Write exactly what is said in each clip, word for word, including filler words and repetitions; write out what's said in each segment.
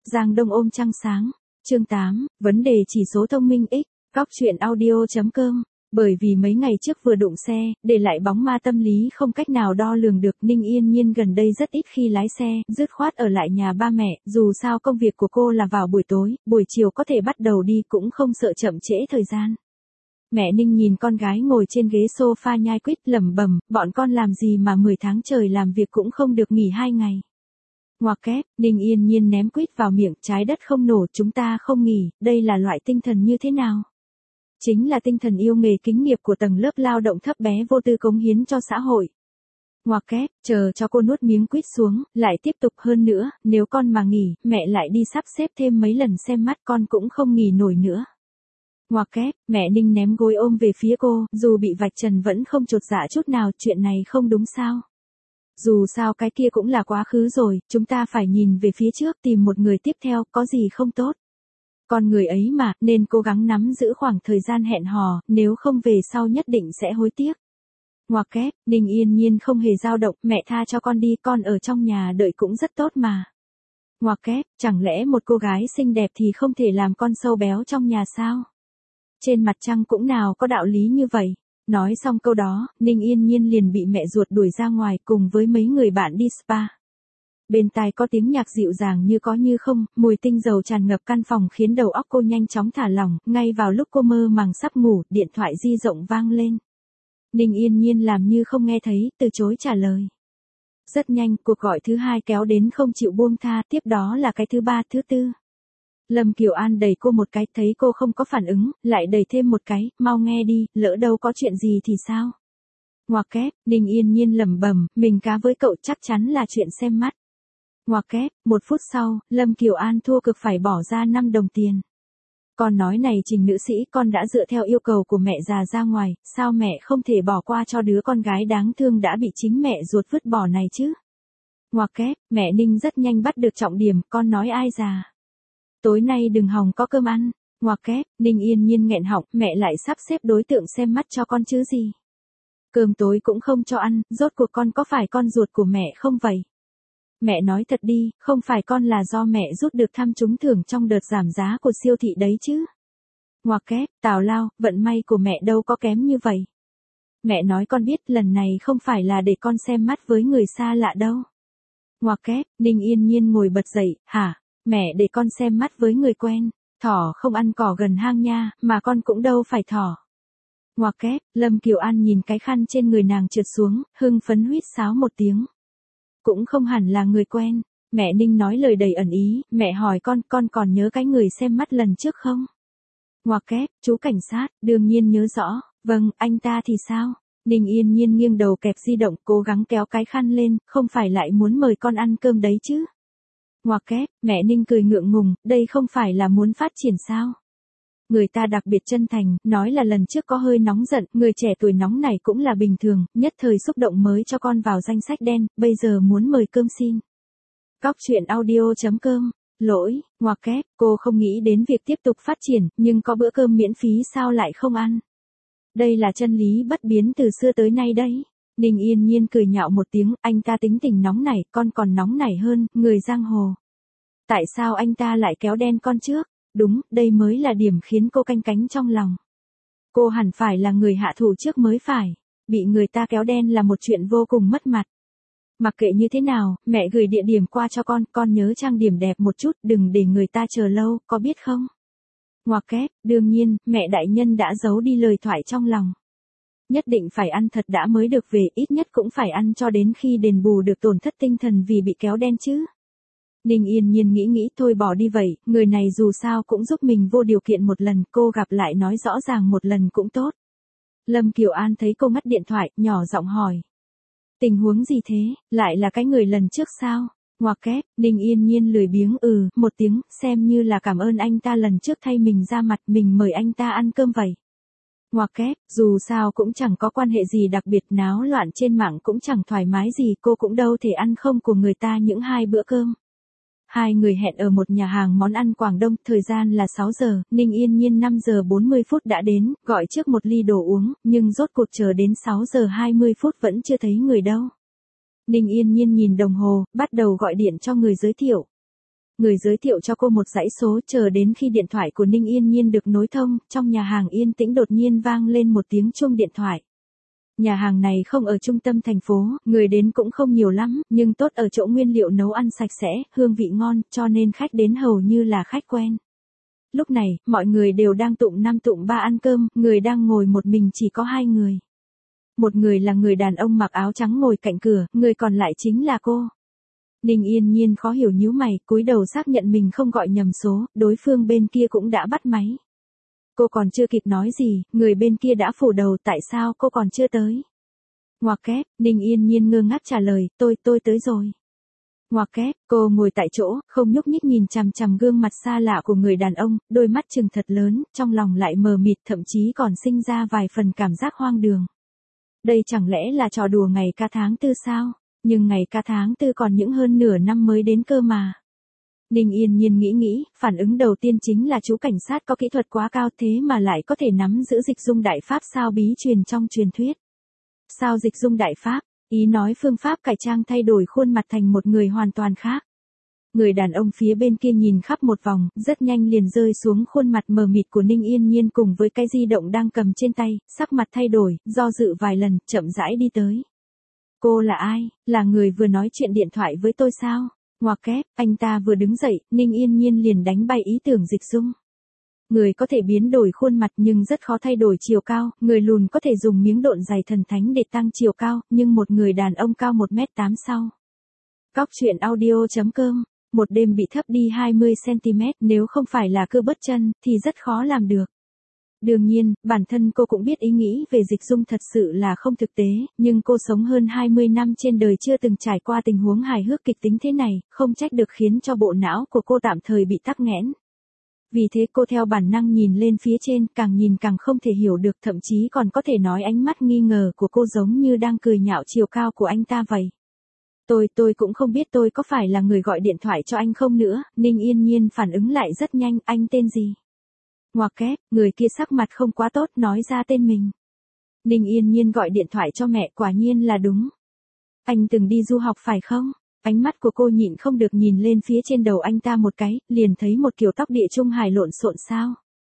Giang Đông ôm trăng sáng. Chương tám, vấn đề chỉ số thông minh X, cóc truyện audio chấm com. Bởi vì mấy ngày trước vừa đụng xe, để lại bóng ma tâm lý không cách nào đo lường được, Ninh Yên Nhiên gần đây rất ít khi lái xe, dứt khoát ở lại nhà ba mẹ, dù sao công việc của cô là vào buổi tối, buổi chiều có thể bắt đầu đi cũng không sợ chậm trễ thời gian. Mẹ Ninh nhìn con gái ngồi trên ghế sofa nhai quýt lẩm bẩm, bọn con làm gì mà mười tháng trời làm việc cũng không được nghỉ hai ngày. Ngoặc kép, Ninh Yên Nhiên ném quýt vào miệng, trái đất không nổ, chúng ta không nghỉ, đây là loại tinh thần như thế nào? Chính là tinh thần yêu nghề kính nghiệp của tầng lớp lao động thấp bé vô tư cống hiến cho xã hội. Ngoặc kép, chờ cho cô nuốt miếng quýt xuống, lại tiếp tục hơn nữa, nếu con mà nghỉ, mẹ lại đi sắp xếp thêm mấy lần xem mắt con cũng không nghỉ nổi nữa. Ngoặc kép, mẹ Ninh ném gối ôm về phía cô, dù bị vạch trần vẫn không chột dạ chút nào, chuyện này không đúng sao. Dù sao cái kia cũng là quá khứ rồi, chúng ta phải nhìn về phía trước tìm một người tiếp theo, có gì không tốt. Con người ấy mà, nên cố gắng nắm giữ khoảng thời gian hẹn hò, nếu không về sau nhất định sẽ hối tiếc. Ngoặc kép, Ninh Yên Nhiên không hề dao động, mẹ tha cho con đi, con ở trong nhà đợi cũng rất tốt mà. Ngoặc kép, chẳng lẽ một cô gái xinh đẹp thì không thể làm con sâu béo trong nhà sao? Trên mặt trăng cũng nào có đạo lý như vậy. Nói xong câu đó, Ninh Yên Nhiên liền bị mẹ ruột đuổi ra ngoài cùng với mấy người bạn đi spa. Bên tai có tiếng nhạc dịu dàng như có như không, mùi tinh dầu tràn ngập căn phòng khiến đầu óc cô nhanh chóng thả lỏng, ngay vào lúc cô mơ màng sắp ngủ, điện thoại di động vang lên. Ninh Yên Nhiên làm như không nghe thấy, từ chối trả lời. Rất nhanh, cuộc gọi thứ hai kéo đến không chịu buông tha, tiếp đó là cái thứ ba, thứ tư. Lâm Kiều An đẩy cô một cái, thấy cô không có phản ứng, lại đẩy thêm một cái, mau nghe đi, lỡ đâu có chuyện gì thì sao? Ngoặc kép, Ninh Yên Nhiên lẩm bẩm, mình cá với cậu chắc chắn là chuyện xem mắt. Ngoặc kép, một phút sau, Lâm Kiều An thua cực phải bỏ ra năm đồng tiền. Con nói này Trình nữ sĩ, con đã dựa theo yêu cầu của mẹ già ra ngoài, sao mẹ không thể bỏ qua cho đứa con gái đáng thương đã bị chính mẹ ruột vứt bỏ này chứ? Ngoặc kép, mẹ Ninh rất nhanh bắt được trọng điểm, con nói ai già? Tối nay đừng hòng có cơm ăn. Ngoặc kép, Ninh Yên Nhiên nghẹn họng, mẹ lại sắp xếp đối tượng xem mắt cho con chứ gì. Cơm tối cũng không cho ăn, rốt cuộc con có phải con ruột của mẹ không vậy? Mẹ nói thật đi, không phải con là do mẹ rút được thăm trúng thưởng trong đợt giảm giá của siêu thị đấy chứ? Ngoặc kép, tào lao, vận may của mẹ đâu có kém như vậy. Mẹ nói con biết lần này không phải là để con xem mắt với người xa lạ đâu. Ngoặc kép, Ninh Yên Nhiên ngồi bật dậy, hả? Mẹ để con xem mắt với người quen, thỏ không ăn cỏ gần hang nha, mà con cũng đâu phải thỏ. Ngoặc kép, Lâm Kiều An nhìn cái khăn trên người nàng trượt xuống, hưng phấn huýt sáo một tiếng. Cũng không hẳn là người quen, mẹ Ninh nói lời đầy ẩn ý, mẹ hỏi con, con còn nhớ cái người xem mắt lần trước không? Ngoặc kép, chú cảnh sát, đương nhiên nhớ rõ, vâng, anh ta thì sao? Ninh Yên Nhiên nghiêng đầu kẹp di động, cố gắng kéo cái khăn lên, không phải lại muốn mời con ăn cơm đấy chứ? Ngoặc kép, mẹ Ninh cười ngượng ngùng, đây không phải là muốn phát triển sao? Người ta đặc biệt chân thành, nói là lần trước có hơi nóng giận, người trẻ tuổi nóng này cũng là bình thường, nhất thời xúc động mới cho con vào danh sách đen, bây giờ muốn mời cơm xin. Cóc truyện audio chấm com, lỗi, ngoặc kép, cô không nghĩ đến việc tiếp tục phát triển, nhưng có bữa cơm miễn phí sao lại không ăn? Đây là chân lý bất biến từ xưa tới nay đấy. Ninh Yên Nhiên cười nhạo một tiếng, anh ta tính tình nóng nảy, con còn nóng nảy hơn, người giang hồ. Tại sao anh ta lại kéo đen con trước? Đúng, đây mới là điểm khiến cô canh cánh trong lòng. Cô hẳn phải là người hạ thủ trước mới phải. Bị người ta kéo đen là một chuyện vô cùng mất mặt. Mặc kệ như thế nào, mẹ gửi địa điểm qua cho con, con nhớ trang điểm đẹp một chút, đừng để người ta chờ lâu, có biết không? Ngoặc kép, đương nhiên, mẹ đại nhân đã giấu đi lời thoại trong lòng. Nhất định phải ăn thật đã mới được về, ít nhất cũng phải ăn cho đến khi đền bù được tổn thất tinh thần vì bị kéo đen chứ. Ninh Yên Nhiên nghĩ nghĩ thôi bỏ đi vậy, người này dù sao cũng giúp mình vô điều kiện một lần, cô gặp lại nói rõ ràng một lần cũng tốt. Lâm Kiều An thấy cô ngắt điện thoại, nhỏ giọng hỏi. Tình huống gì thế, lại là cái người lần trước sao? Ngoặc kép, Ninh Yên Nhiên lười biếng ừ, một tiếng, xem như là cảm ơn anh ta lần trước thay mình ra mặt, mình mời anh ta ăn cơm vậy. Ngoặc kép, dù sao cũng chẳng có quan hệ gì đặc biệt, náo loạn trên mạng cũng chẳng thoải mái gì, cô cũng đâu thể ăn không của người ta những hai bữa cơm. Hai người hẹn ở một nhà hàng món ăn Quảng Đông, thời gian là sáu giờ, Ninh Yên Nhiên năm giờ bốn mươi phút đã đến, gọi trước một ly đồ uống, nhưng rốt cuộc chờ đến sáu giờ hai mươi phút vẫn chưa thấy người đâu. Ninh Yên Nhiên nhìn đồng hồ, bắt đầu gọi điện cho người giới thiệu. Người giới thiệu cho cô một dãy số, chờ đến khi điện thoại của Ninh Yên Nhiên được nối thông, trong nhà hàng yên tĩnh đột nhiên vang lên một tiếng chuông điện thoại. Nhà hàng này không ở trung tâm thành phố, người đến cũng không nhiều lắm, nhưng tốt ở chỗ nguyên liệu nấu ăn sạch sẽ, hương vị ngon, cho nên khách đến hầu như là khách quen. Lúc này, mọi người đều đang tụng năm tụng ba ăn cơm, người đang ngồi một mình chỉ có hai người. Một người là người đàn ông mặc áo trắng ngồi cạnh cửa, người còn lại chính là cô. Ninh Yên Nhiên khó hiểu nhíu mày, cúi đầu xác nhận mình không gọi nhầm số, đối phương bên kia cũng đã bắt máy. Cô còn chưa kịp nói gì, người bên kia đã phủ đầu, tại sao cô còn chưa tới? Ngoặc kép, Ninh Yên Nhiên ngơ ngác trả lời, tôi, tôi tới rồi. Ngoặc kép, cô ngồi tại chỗ, không nhúc nhích nhìn chằm chằm gương mặt xa lạ của người đàn ông, đôi mắt trừng thật lớn, trong lòng lại mờ mịt, thậm chí còn sinh ra vài phần cảm giác hoang đường. Đây chẳng lẽ là trò đùa ngày ca tháng tư sao? Nhưng ngày ca tháng tư còn những hơn nửa năm mới đến cơ mà. Ninh Yên Nhiên nghĩ nghĩ, phản ứng đầu tiên chính là chú cảnh sát có kỹ thuật quá cao thế mà lại có thể nắm giữ dịch dung đại pháp sao bí truyền trong truyền thuyết. Sao dịch dung đại pháp? Ý nói phương pháp cải trang thay đổi khuôn mặt thành một người hoàn toàn khác. Người đàn ông phía bên kia nhìn khắp một vòng, rất nhanh liền rơi xuống khuôn mặt mờ mịt của Ninh Yên Nhiên cùng với cái di động đang cầm trên tay, sắc mặt thay đổi, do dự vài lần, chậm rãi đi tới. Cô là ai? Là người vừa nói chuyện điện thoại với tôi sao? Ngoặc kép, anh ta vừa đứng dậy, Ninh Yên Nhiên liền đánh bay ý tưởng dịch dung. Người có thể biến đổi khuôn mặt nhưng rất khó thay đổi chiều cao, người lùn có thể dùng miếng độn giày thần thánh để tăng chiều cao, nhưng một người đàn ông cao một mét tám sau. Cóc truyện audio chấm com, một đêm bị thấp đi hai mươi xăng ti mét, nếu không phải là cơ bớt chân, thì rất khó làm được. Đương nhiên, bản thân cô cũng biết ý nghĩ về dịch dung thật sự là không thực tế, nhưng cô sống hơn hai mươi năm trên đời chưa từng trải qua tình huống hài hước kịch tính thế này, không trách được khiến cho bộ não của cô tạm thời bị tắc nghẽn. Vì thế cô theo bản năng nhìn lên phía trên, càng nhìn càng không thể hiểu được, thậm chí còn có thể nói ánh mắt nghi ngờ của cô giống như đang cười nhạo chiều cao của anh ta vậy. Tôi, tôi cũng không biết tôi có phải là người gọi điện thoại cho anh không nữa, Ninh Yên Nhiên phản ứng lại rất nhanh, anh tên gì? Ngoặc kép, người kia sắc mặt không quá tốt nói ra tên mình. Ninh Yên Nhiên gọi điện thoại cho mẹ, quả nhiên là đúng. Anh từng đi du học phải không? Ánh mắt của cô nhịn không được nhìn lên phía trên đầu anh ta một cái, liền thấy một kiểu tóc địa trung hải lộn xộn sao.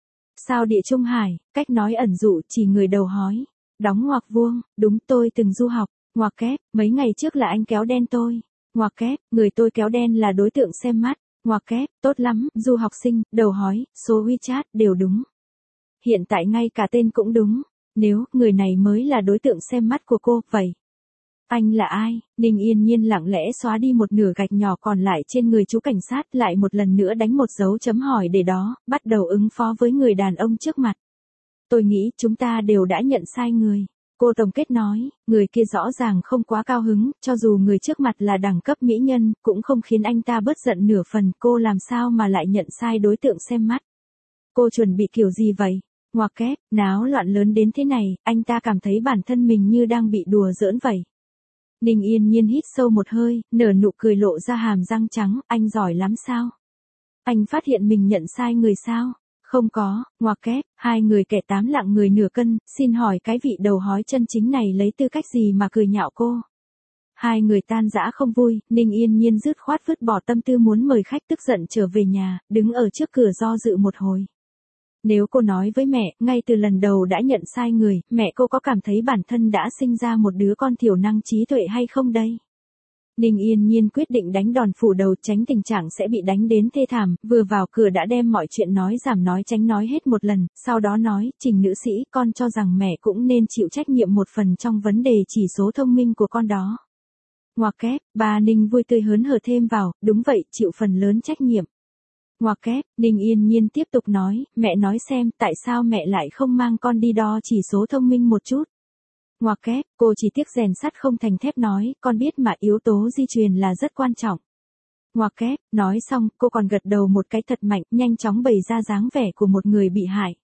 Sao địa trung hải, cách nói ẩn dụ chỉ người đầu hói. Đóng ngoặc vuông, đúng tôi từng du học, ngoặc kép, mấy ngày trước là anh kéo đen tôi. Ngoặc kép, người tôi kéo đen là đối tượng xem mắt. Ngoặc kép, tốt lắm, du học sinh, đầu hói, số WeChat, đều đúng. Hiện tại ngay cả tên cũng đúng. Nếu, người này mới là đối tượng xem mắt của cô, vậy. Anh là ai? Ninh Yên Nhiên lặng lẽ xóa đi một nửa gạch nhỏ còn lại trên người chú cảnh sát, lại một lần nữa đánh một dấu chấm hỏi để đó, bắt đầu ứng phó với người đàn ông trước mặt. Tôi nghĩ chúng ta đều đã nhận sai người. Cô tổng kết nói, người kia rõ ràng không quá cao hứng, cho dù người trước mặt là đẳng cấp mỹ nhân, cũng không khiến anh ta bớt giận nửa phần, cô làm sao mà lại nhận sai đối tượng xem mắt. Cô chuẩn bị kiểu gì vậy? Ngoặc kép, náo loạn lớn đến thế này, anh ta cảm thấy bản thân mình như đang bị đùa giỡn vậy. Ninh Yên Nhiên hít sâu một hơi, nở nụ cười lộ ra hàm răng trắng, anh giỏi lắm sao? Anh phát hiện mình nhận sai người sao? Không có, ngoặc kép, hai người kẻ tám lạng người nửa cân, xin hỏi cái vị đầu hói chân chính này lấy tư cách gì mà cười nhạo cô? Hai người tan rã không vui, Ninh Yên Nhiên dứt khoát vứt bỏ tâm tư muốn mời khách tức giận trở về nhà, đứng ở trước cửa do dự một hồi. Nếu cô nói với mẹ, ngay từ lần đầu đã nhận sai người, mẹ cô có cảm thấy bản thân đã sinh ra một đứa con thiểu năng trí tuệ hay không đây? Ninh Yên Nhiên quyết định đánh đòn phủ đầu tránh tình trạng sẽ bị đánh đến thê thảm, vừa vào cửa đã đem mọi chuyện nói giảm nói tránh nói hết một lần, sau đó nói, Trình nữ sĩ, con cho rằng mẹ cũng nên chịu trách nhiệm một phần trong vấn đề chỉ số thông minh của con đó. Ngoặc kép, bà Ninh vui tươi hớn hở thêm vào, đúng vậy, chịu phần lớn trách nhiệm. Ngoặc kép, Ninh Yên Nhiên tiếp tục nói, mẹ nói xem, tại sao mẹ lại không mang con đi đo chỉ số thông minh một chút? Ngoặc kép, cô chỉ tiếc rèn sắt không thành thép nói, con biết mà yếu tố di truyền là rất quan trọng. Ngoặc kép, nói xong, cô còn gật đầu một cái thật mạnh, nhanh chóng bày ra dáng vẻ của một người bị hại.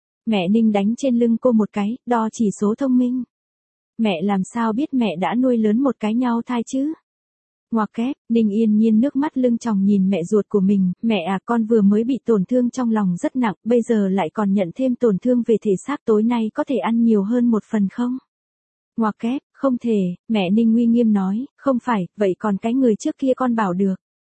Mẹ Ninh đánh trên lưng cô một cái, đo chỉ số thông minh. Mẹ làm sao biết mẹ đã nuôi lớn một cái nhau thai chứ? Ngoặc kép, Ninh Yên Nhiên nước mắt lưng tròng nhìn mẹ ruột của mình, mẹ à, con vừa mới bị tổn thương trong lòng rất nặng, bây giờ lại còn nhận thêm tổn thương về thể xác, tối nay có thể ăn nhiều hơn một phần không? Ngoặc kép, không thể, mẹ Ninh uy nghiêm nói, không phải, vậy còn cái người trước kia con bảo được.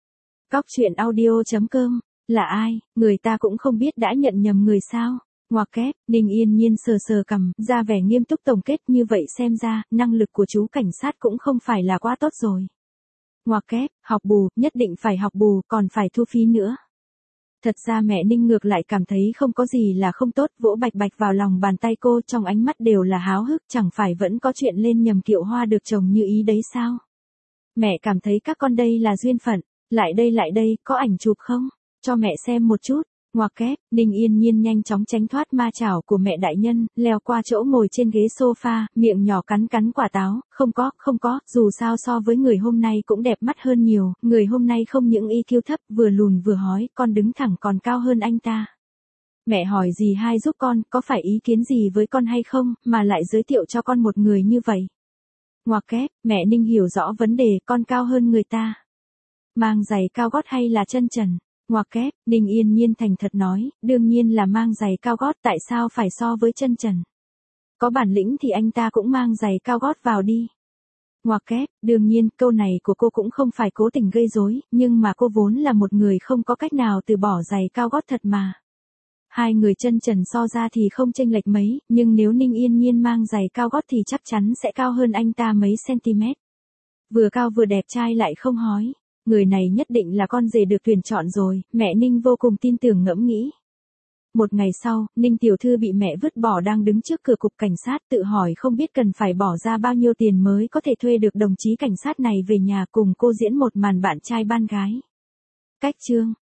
Cóc truyện audio chấm com, là ai, người ta cũng không biết đã nhận nhầm người sao. Ngoặc kép, Ninh Yên Nhiên sờ sờ cằm, ra vẻ nghiêm túc tổng kết, như vậy xem ra, năng lực của chú cảnh sát cũng không phải là quá tốt rồi. Ngoặc kép, học bù, nhất định phải học bù, còn phải thu phí nữa. Thật ra mẹ Ninh ngược lại cảm thấy không có gì là không tốt, vỗ bạch bạch vào lòng bàn tay cô, trong ánh mắt đều là háo hức, chẳng phải vẫn có chuyện lên nhầm kiệu hoa được trồng như ý đấy sao? Mẹ cảm thấy các con đây là duyên phận, lại đây lại đây, có ảnh chụp không? Cho mẹ xem một chút. Ngoặc kép, Ninh Yên Nhiên nhanh chóng tránh thoát ma chảo của mẹ đại nhân, leo qua chỗ ngồi trên ghế sofa, miệng nhỏ cắn cắn quả táo, không có, không có, dù sao so với người hôm nay cũng đẹp mắt hơn nhiều, người hôm nay không những i kiu thấp, vừa lùn vừa hói, con đứng thẳng còn cao hơn anh ta. Mẹ hỏi gì hai giúp con, có phải ý kiến gì với con hay không, mà lại giới thiệu cho con một người như vậy. Ngoặc kép, mẹ Ninh hiểu rõ vấn đề, con cao hơn người ta. Mang giày cao gót hay là chân trần? Ngoặc kép, Ninh Yên Nhiên thành thật nói, đương nhiên là mang giày cao gót, tại sao phải so với chân trần? Có bản lĩnh thì anh ta cũng mang giày cao gót vào đi. Ngoặc kép, đương nhiên, câu này của cô cũng không phải cố tình gây rối, nhưng mà cô vốn là một người không có cách nào từ bỏ giày cao gót thật mà. Hai người chân trần so ra thì không chênh lệch mấy, nhưng nếu Ninh Yên Nhiên mang giày cao gót thì chắc chắn sẽ cao hơn anh ta mấy cm. Vừa cao vừa đẹp trai lại không hói. Người này nhất định là con rể được tuyển chọn rồi, mẹ Ninh vô cùng tin tưởng ngẫm nghĩ. Một ngày sau, Ninh tiểu thư bị mẹ vứt bỏ đang đứng trước cửa cục cảnh sát, tự hỏi không biết cần phải bỏ ra bao nhiêu tiền mới có thể thuê được đồng chí cảnh sát này về nhà cùng cô diễn một màn bạn trai ban gái. Cách chương